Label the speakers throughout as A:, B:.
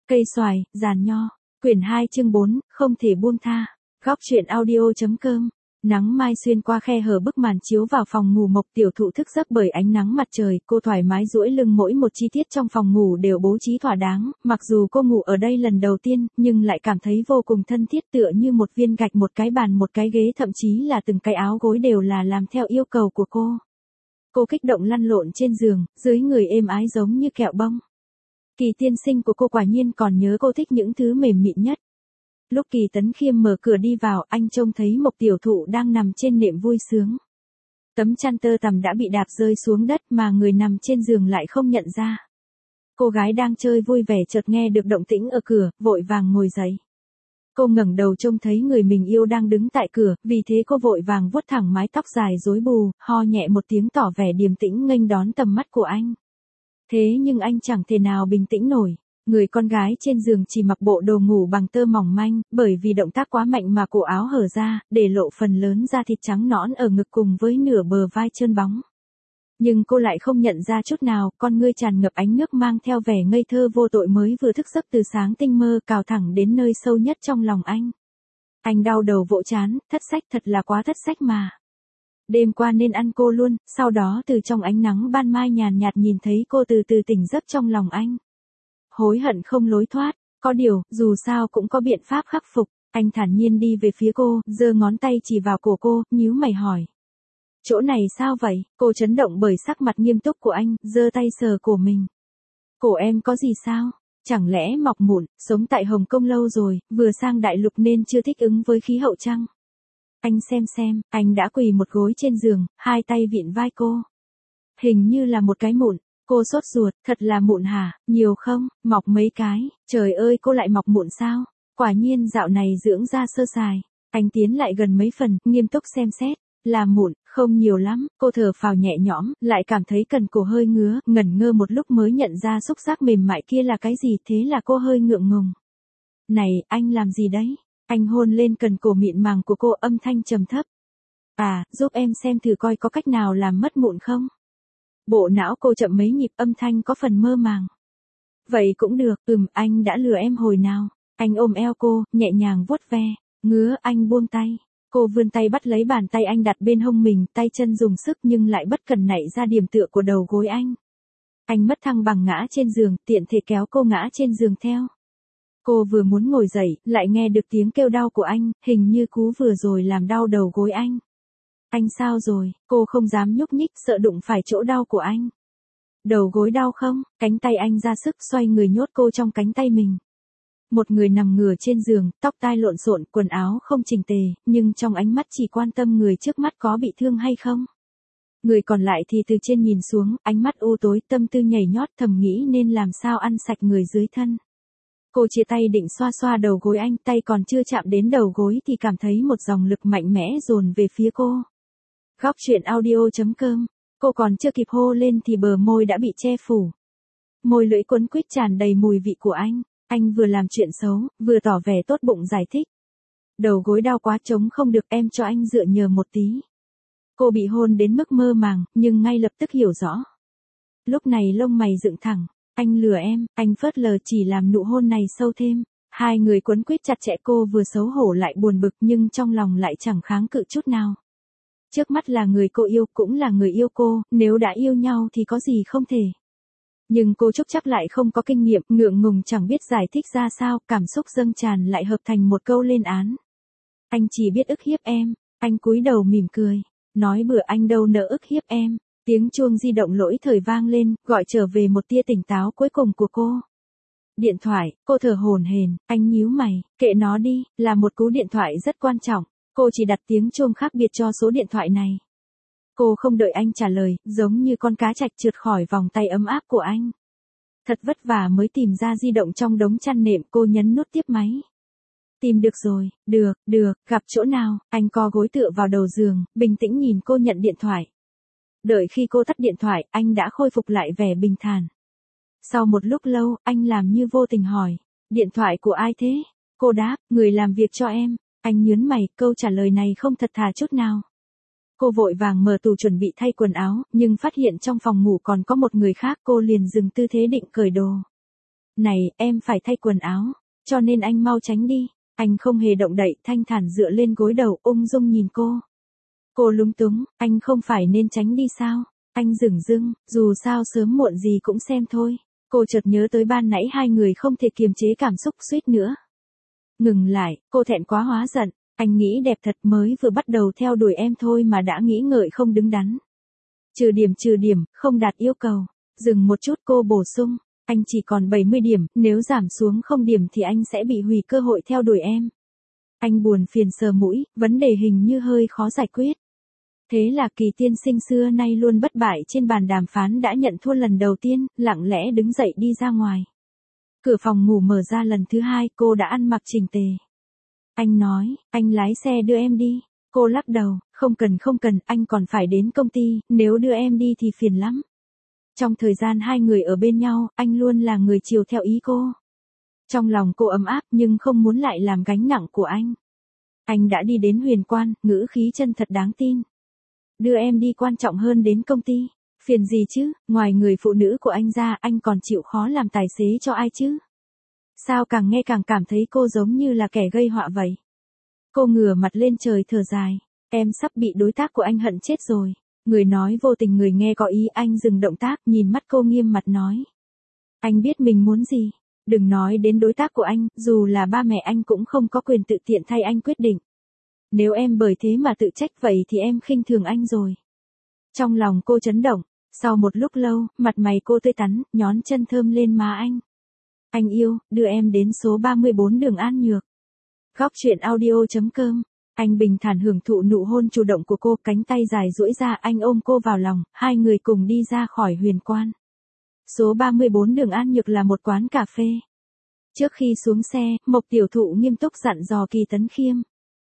A: Cây xoài, giàn nho. Quyển 2 chương 4, không thể buông tha. Góc truyện audio.com. Nắng mai xuyên qua khe hở bức màn chiếu vào phòng ngủ Mộc Tiểu Thụ thức giấc bởi ánh nắng mặt trời, cô thoải mái duỗi lưng, mỗi một chi tiết trong phòng ngủ đều bố trí thỏa đáng, mặc dù cô ngủ ở đây lần đầu tiên, nhưng lại cảm thấy vô cùng thân thiết, tựa như một viên gạch, một cái bàn, một cái ghế, thậm chí là từng cái áo gối đều là làm theo yêu cầu của cô. Cô kích động lăn lộn trên giường, dưới người êm ái giống như kẹo bông. Kỳ tiên sinh của cô quả nhiên còn nhớ cô thích những thứ mềm mịn nhất. Lúc Kỳ Tấn Khiêm mở cửa đi vào, anh trông thấy Mộc Tiểu Thụ đang nằm trên nệm vui sướng. Tấm chăn tơ tằm đã bị đạp rơi xuống đất mà người nằm trên giường lại không nhận ra. Cô gái đang chơi vui vẻ chợt nghe được động tĩnh ở cửa, vội vàng ngồi dậy. Cô ngẩng đầu trông thấy người mình yêu đang đứng tại cửa, vì thế cô vội vàng vuốt thẳng mái tóc dài rối bù, ho nhẹ một tiếng tỏ vẻ điềm tĩnh nghênh đón tầm mắt của anh. Thế nhưng anh chẳng thể nào bình tĩnh nổi. Người con gái trên giường chỉ mặc bộ đồ ngủ bằng tơ mỏng manh, bởi vì động tác quá mạnh mà cổ áo hở ra, để lộ phần lớn da thịt trắng nõn ở ngực cùng với nửa bờ vai trơn bóng. Nhưng cô lại không nhận ra chút nào, con ngươi tràn ngập ánh nước mang theo vẻ ngây thơ vô tội mới vừa thức giấc từ sáng tinh mơ, cào thẳng đến nơi sâu nhất trong lòng anh. Anh đau đầu vỗ trán, thất sách, thật là quá thất sách mà. Đêm qua nên ăn cô luôn, sau đó từ trong ánh nắng ban mai nhàn nhạt nhìn thấy cô từ từ tỉnh giấc trong lòng anh. Hối hận không lối thoát, có điều, dù sao cũng có biện pháp khắc phục. Anh thản nhiên đi về phía cô, giơ ngón tay chỉ vào cổ cô, nhíu mày hỏi. Chỗ này sao vậy? Cô chấn động bởi sắc mặt nghiêm túc của anh, giơ tay sờ cổ mình. Cổ em có gì sao? Chẳng lẽ mọc mụn, sống tại Hồng Kông lâu rồi, vừa sang đại lục nên chưa thích ứng với khí hậu chăng? Anh xem, anh đã quỳ một gối trên giường, hai tay vịn vai cô. Hình như là một cái mụn. Cô sốt ruột, thật là mụn hả, nhiều không, mọc mấy cái, trời ơi cô lại mọc mụn sao, quả nhiên dạo này dưỡng da sơ sài. Anh tiến lại gần mấy phần, nghiêm túc xem xét, là mụn, không nhiều lắm, cô thở phào nhẹ nhõm, lại cảm thấy cần cổ hơi ngứa, ngẩn ngơ một lúc mới nhận ra xúc giác mềm mại kia là cái gì, thế là cô hơi ngượng ngùng. Này, anh làm gì đấy? Anh hôn lên cần cổ mịn màng của cô, âm thanh trầm thấp. À, giúp em xem thử coi có cách nào làm mất mụn không? Bộ não cô chậm mấy nhịp, âm thanh có phần mơ màng. Vậy cũng được, anh đã lừa em hồi nào. Anh ôm eo cô, nhẹ nhàng vuốt ve, ngứa, anh buông tay. Cô vươn tay bắt lấy bàn tay anh đặt bên hông mình, tay chân dùng sức nhưng lại bất cần nảy ra điểm tựa của đầu gối anh. Anh mất thăng bằng ngã trên giường, tiện thể kéo cô ngã trên giường theo. Cô vừa muốn ngồi dậy, lại nghe được tiếng kêu đau của anh, hình như cú vừa rồi làm đau đầu gối anh. Anh sao rồi? Cô không dám nhúc nhích, sợ đụng phải chỗ đau của anh. Đầu gối đau không? Cánh tay anh ra sức xoay người nhốt cô trong cánh tay mình. Một người nằm ngửa trên giường, tóc tai lộn xộn, quần áo không chỉnh tề, nhưng trong ánh mắt chỉ quan tâm người trước mắt có bị thương hay không. Người còn lại thì từ trên nhìn xuống, ánh mắt u tối, tâm tư nhảy nhót, thầm nghĩ nên làm sao ăn sạch người dưới thân. Cô chia tay định xoa xoa đầu gối anh, tay còn chưa chạm đến đầu gối thì cảm thấy một dòng lực mạnh mẽ dồn về phía cô. Góc truyện audio.com. Cô còn chưa kịp hô lên thì bờ môi đã bị che phủ. Môi lưỡi quấn quýt tràn đầy mùi vị của anh. Anh vừa làm chuyện xấu, vừa tỏ vẻ tốt bụng giải thích. Đầu gối đau quá, chống không được, em cho anh dựa nhờ một tí. Cô bị hôn đến mức mơ màng, nhưng ngay lập tức hiểu rõ. Lúc này lông mày dựng thẳng. Anh lừa em, anh phớt lờ, chỉ làm nụ hôn này sâu thêm. Hai người quấn quýt chặt chẽ, cô vừa xấu hổ lại buồn bực nhưng trong lòng lại chẳng kháng cự chút nào. Trước mắt là người cô yêu, cũng là người yêu cô, nếu đã yêu nhau thì có gì không thể. Nhưng cô Trúc chắc lại không có kinh nghiệm, ngượng ngùng chẳng biết giải thích ra sao, cảm xúc dâng tràn lại hợp thành một câu lên án. Anh chỉ biết ức hiếp em, anh cúi đầu mỉm cười, nói bừa, anh đâu nỡ ức hiếp em. Tiếng chuông di động lỗi thời vang lên, gọi trở về một tia tỉnh táo cuối cùng của cô. Điện thoại, cô thở hổn hển, anh nhíu mày, kệ nó đi, là một cú điện thoại rất quan trọng. Cô chỉ đặt tiếng chuông khác biệt cho số điện thoại này. Cô không đợi anh trả lời, giống như con cá trạch trượt khỏi vòng tay ấm áp của anh. Thật vất vả mới tìm ra di động trong đống chăn nệm, cô nhấn nút tiếp máy. Tìm được rồi, được, gặp chỗ nào? Anh co gối tựa vào đầu giường, bình tĩnh nhìn cô nhận điện thoại. Đợi khi cô tắt điện thoại, anh đã khôi phục lại vẻ bình thản. Sau một lúc lâu, anh làm như vô tình hỏi, điện thoại của ai thế? Cô đáp, người làm việc cho em. Anh nhướng mày, câu trả lời này không thật thà chút nào. Cô vội vàng mở tủ chuẩn bị thay quần áo, nhưng phát hiện trong phòng ngủ còn có một người khác, cô liền dừng tư thế định cởi đồ. Này, em phải thay quần áo, cho nên anh mau tránh đi. Anh không hề động đậy, thanh thản dựa lên gối đầu, ung dung nhìn cô. Cô lúng túng, anh không phải nên tránh đi sao? Anh dửng dưng, dù sao sớm muộn gì cũng xem thôi. Cô chợt nhớ tới ban nãy hai người không thể kiềm chế cảm xúc suýt nữa. Ngừng lại, cô thẹn quá hóa giận, anh nghĩ đẹp thật, mới vừa bắt đầu theo đuổi em thôi mà đã nghĩ ngợi không đứng đắn. Trừ điểm, không đạt yêu cầu. Dừng một chút cô bổ sung, anh chỉ còn 70 điểm, nếu giảm xuống 0 điểm thì anh sẽ bị hủy cơ hội theo đuổi em. Anh buồn phiền sờ mũi, vấn đề hình như hơi khó giải quyết. Thế là Kỳ tiên sinh xưa nay luôn bất bại trên bàn đàm phán đã nhận thua lần đầu tiên, lặng lẽ đứng dậy đi ra ngoài. Cửa phòng ngủ mở ra lần thứ hai, cô đã ăn mặc chỉnh tề. Anh nói, anh lái xe đưa em đi. Cô lắc đầu, không cần, anh còn phải đến công ty, nếu đưa em đi thì phiền lắm. Trong thời gian hai người ở bên nhau, anh luôn là người chiều theo ý cô. Trong lòng cô ấm áp nhưng không muốn lại làm gánh nặng của anh. Anh đã đi đến Huyền Quan, ngữ khí chân thật đáng tin. Đưa em đi quan trọng hơn đến công ty. Phiền gì chứ, ngoài người phụ nữ của anh ra, anh còn chịu khó làm tài xế cho ai chứ? Sao càng nghe càng cảm thấy cô giống như là kẻ gây họa vậy? Cô ngửa mặt lên trời thở dài. Em sắp bị đối tác của anh hận chết rồi. Người nói vô tình người nghe có ý, anh dừng động tác, nhìn mắt cô nghiêm mặt nói. Anh biết mình muốn gì. Đừng nói đến đối tác của anh, dù là ba mẹ anh cũng không có quyền tự tiện thay anh quyết định. Nếu em bởi thế mà tự trách vậy thì em khinh thường anh rồi. Trong lòng cô chấn động, sau một lúc lâu, mặt mày cô tươi tắn, nhón chân thơm lên má anh. Anh yêu, đưa em đến số 34 đường An Nhược. Góc truyện audio.com. Anh bình thản hưởng thụ nụ hôn chủ động của cô, cánh tay dài duỗi ra, anh ôm cô vào lòng, hai người cùng đi ra khỏi Huyền Quan. Số 34 đường An Nhược là một quán cà phê. Trước khi xuống xe, Mộc tiểu thụ nghiêm túc dặn dò Kỳ Tấn Khiêm.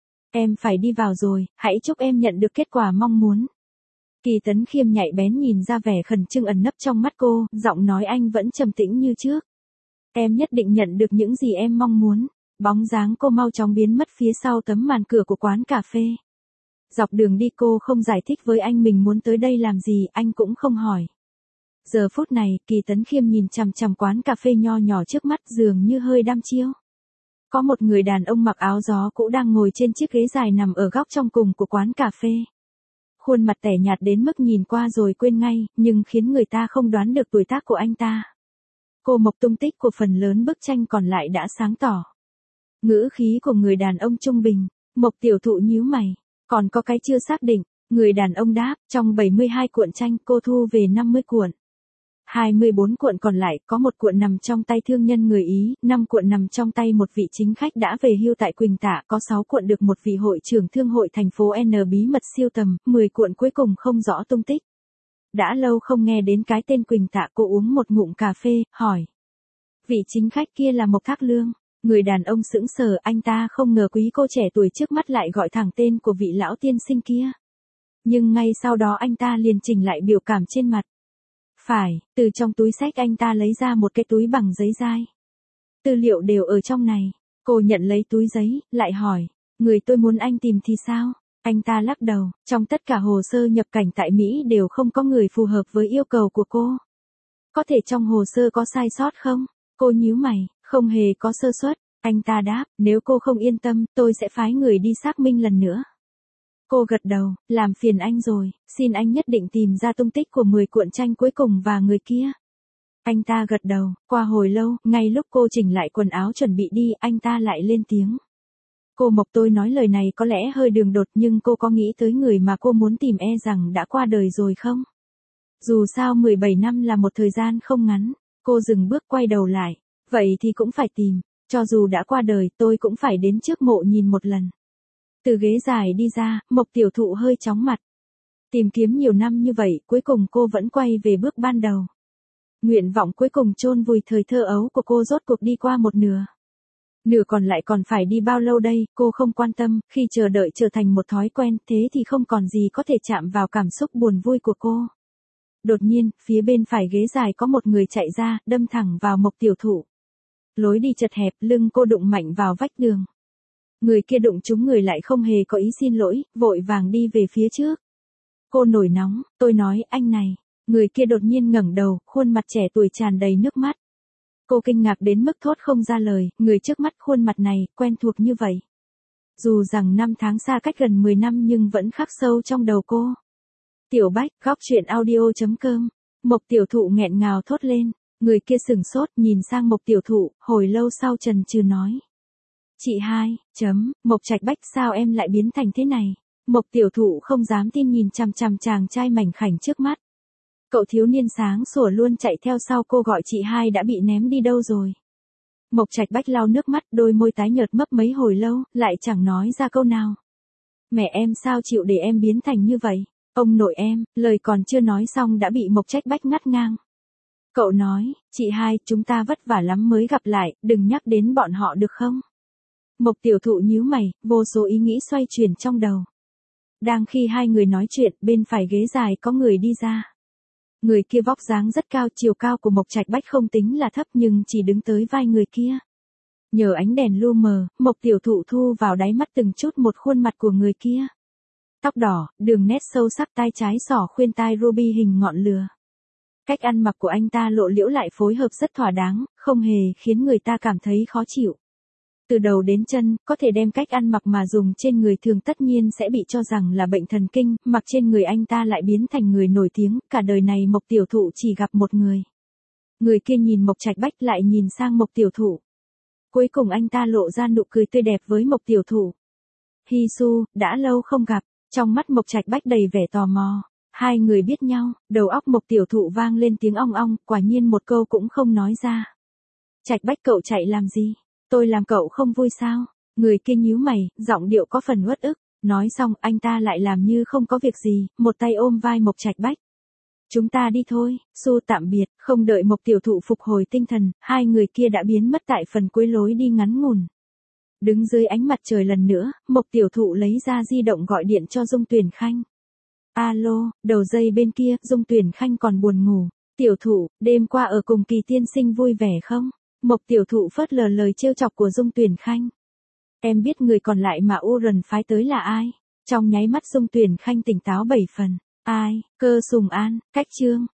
A: Em phải đi vào rồi, hãy chúc em nhận được kết quả mong muốn. Kỳ Tấn Khiêm nhạy bén nhìn ra vẻ khẩn trương ẩn nấp trong mắt cô, giọng nói anh vẫn trầm tĩnh như trước. Em nhất định nhận được những gì em mong muốn. Bóng dáng cô mau chóng biến mất phía sau tấm màn cửa của quán cà phê. Dọc đường đi cô không giải thích với anh mình muốn tới đây làm gì, anh cũng không hỏi. Giờ phút này, Kỳ Tấn Khiêm nhìn chằm chằm quán cà phê nho nhỏ trước mắt, dường như hơi đăm chiêu. Có một người đàn ông mặc áo gió cũ đang ngồi trên chiếc ghế dài nằm ở góc trong cùng của quán cà phê. Khuôn mặt tẻ nhạt đến mức nhìn qua rồi quên ngay, nhưng khiến người ta không đoán được tuổi tác của anh ta. Cô Mộc tung tích của phần lớn bức tranh còn lại đã sáng tỏ. Ngữ khí của người đàn ông trung bình. Mộc tiểu thụ nhíu mày. Còn có cái chưa xác định. Người đàn ông đáp, trong 72 cuộn tranh cô thu về 50 cuộn. 24 cuộn còn lại, có một cuộn nằm trong tay thương nhân người Ý, 5 cuộn nằm trong tay một vị chính khách đã về hưu tại Quỳnh Tạ, có 6 cuộn được một vị hội trưởng thương hội thành phố N bí mật siêu tầm, 10 cuộn cuối cùng không rõ tung tích. Đã lâu không nghe đến cái tên Quỳnh Tạ, cô uống một ngụm cà phê, hỏi. Vị chính khách kia là Mộc Thác Lương. Người đàn ông sững sờ, anh ta không ngờ quý cô trẻ tuổi trước mắt lại gọi thẳng tên của vị lão tiên sinh kia. Nhưng ngay sau đó anh ta liền chỉnh lại biểu cảm trên mặt. Phải, từ trong túi xách anh ta lấy ra một cái túi bằng giấy dai. Tư liệu đều ở trong này. Cô nhận lấy túi giấy, lại hỏi. Người tôi muốn anh tìm thì sao? Anh ta lắc đầu, trong tất cả hồ sơ nhập cảnh tại Mỹ đều không có người phù hợp với yêu cầu của cô. Có thể trong hồ sơ có sai sót không? Cô nhíu mày, không hề có sơ suất. Anh ta đáp, nếu cô không yên tâm, tôi sẽ phái người đi xác minh lần nữa. Cô gật đầu, làm phiền anh rồi, xin anh nhất định tìm ra tung tích của 10 cuộn tranh cuối cùng và người kia. Anh ta gật đầu, qua hồi lâu, ngay lúc cô chỉnh lại quần áo chuẩn bị đi, anh ta lại lên tiếng. Cô Mộc, tôi nói lời này có lẽ hơi đường đột nhưng cô có nghĩ tới người mà cô muốn tìm rằng đã qua đời rồi không? Dù sao 17 năm là một thời gian không ngắn, cô dừng bước quay đầu lại, vậy thì cũng phải tìm, cho dù đã qua đời tôi cũng phải đến trước mộ nhìn một lần. Từ ghế dài đi ra, Mộc tiểu thụ hơi chóng mặt. Tìm kiếm nhiều năm như vậy, cuối cùng cô vẫn quay về bước ban đầu. Nguyện vọng cuối cùng chôn vùi thời thơ ấu của cô rốt cuộc đi qua một nửa. Nửa còn lại còn phải đi bao lâu đây, cô không quan tâm, khi chờ đợi trở thành một thói quen, thế thì không còn gì có thể chạm vào cảm xúc buồn vui của cô. Đột nhiên, phía bên phải ghế dài có một người chạy ra, đâm thẳng vào Mộc tiểu thụ. Lối đi chật hẹp, lưng cô đụng mạnh vào vách đường. Người kia đụng trúng người lại không hề có ý xin lỗi, vội vàng đi về phía trước. Cô nổi nóng, tôi nói, anh này. Người kia đột nhiên ngẩng đầu, khuôn mặt trẻ tuổi tràn đầy nước mắt. Cô kinh ngạc đến mức thốt không ra lời, người trước mắt khuôn mặt này, quen thuộc như vậy. Dù rằng năm tháng xa cách gần 10 năm nhưng vẫn khắc sâu trong đầu cô. Tiểu Bách, góc chuyện audio.com. Mộc tiểu thụ nghẹn ngào thốt lên, người kia sửng sốt nhìn sang Mộc tiểu thụ, hồi lâu sau chần chừ nói. Chị hai, Mộc Trạch Bách sao em lại biến thành thế này? Mộc tiểu thụ không dám tin nhìn chằm chằm chàng trai mảnh khảnh trước mắt. Cậu thiếu niên sáng sủa luôn chạy theo sau cô gọi chị hai đã bị ném đi đâu rồi? Mộc Trạch Bách lau nước mắt, đôi môi tái nhợt mấp mấy hồi lâu, lại chẳng nói ra câu nào. Mẹ em sao chịu để em biến thành như vậy? Ông nội em, lời còn chưa nói xong đã bị Mộc Trạch Bách ngắt ngang. Cậu nói, chị hai, chúng ta vất vả lắm mới gặp lại, đừng nhắc đến bọn họ được không? Mộc tiểu thụ nhíu mày, vô số ý nghĩ xoay chuyển trong đầu. Đang khi hai người nói chuyện, bên phải ghế dài có người đi ra. Người kia vóc dáng rất cao, chiều cao của Mộc Trạch Bách không tính là thấp nhưng chỉ đứng tới vai người kia. Nhờ ánh đèn lu mờ, Mộc tiểu thụ thu vào đáy mắt từng chút một khuôn mặt của người kia. Tóc đỏ, đường nét sâu sắc, tai trái xỏ khuyên tai ruby hình ngọn lửa. Cách ăn mặc của anh ta lộ liễu lại phối hợp rất thỏa đáng, không hề khiến người ta cảm thấy khó chịu. Từ đầu đến chân, có thể đem cách ăn mặc mà dùng trên người thường tất nhiên sẽ bị cho rằng là bệnh thần kinh, mặc trên người anh ta lại biến thành người nổi tiếng, cả đời này Mộc tiểu thụ chỉ gặp một người. Người kia nhìn Mộc Trạch Bách lại nhìn sang Mộc tiểu thụ. Cuối cùng anh ta lộ ra nụ cười tươi đẹp với Mộc tiểu thụ. Hi Su, đã lâu không gặp, trong mắt Mộc Trạch Bách đầy vẻ tò mò. Hai người biết nhau, đầu óc Mộc tiểu thụ vang lên tiếng ong ong, quả nhiên một câu cũng không nói ra. Trạch Bách cậu chạy làm gì? Tôi làm cậu không vui sao? Người kia nhíu mày, giọng điệu có phần uất ức. Nói xong anh ta lại làm như không có việc gì, một tay ôm vai Mộc Trạch Bách. Chúng ta đi thôi, Su tạm biệt, không đợi Mộc tiểu thụ phục hồi tinh thần, hai người kia đã biến mất tại phần cuối lối đi ngắn ngủn. Đứng dưới ánh mặt trời lần nữa, Mộc tiểu thụ lấy ra di động gọi điện cho Dung Tuyển Khanh. Alo, đầu dây bên kia, Dung Tuyển Khanh còn buồn ngủ. Tiểu thụ, đêm qua ở cùng Kỳ tiên sinh vui vẻ không? Mộc tiểu thụ phớt lờ lời trêu chọc của Dung Tuyển Khanh. Em biết người còn lại mà Uran phái tới là ai? Trong nháy mắt Dung Tuyển Khanh tỉnh táo 7 phần. Ai? Cơ Sùng An, Cách Trương.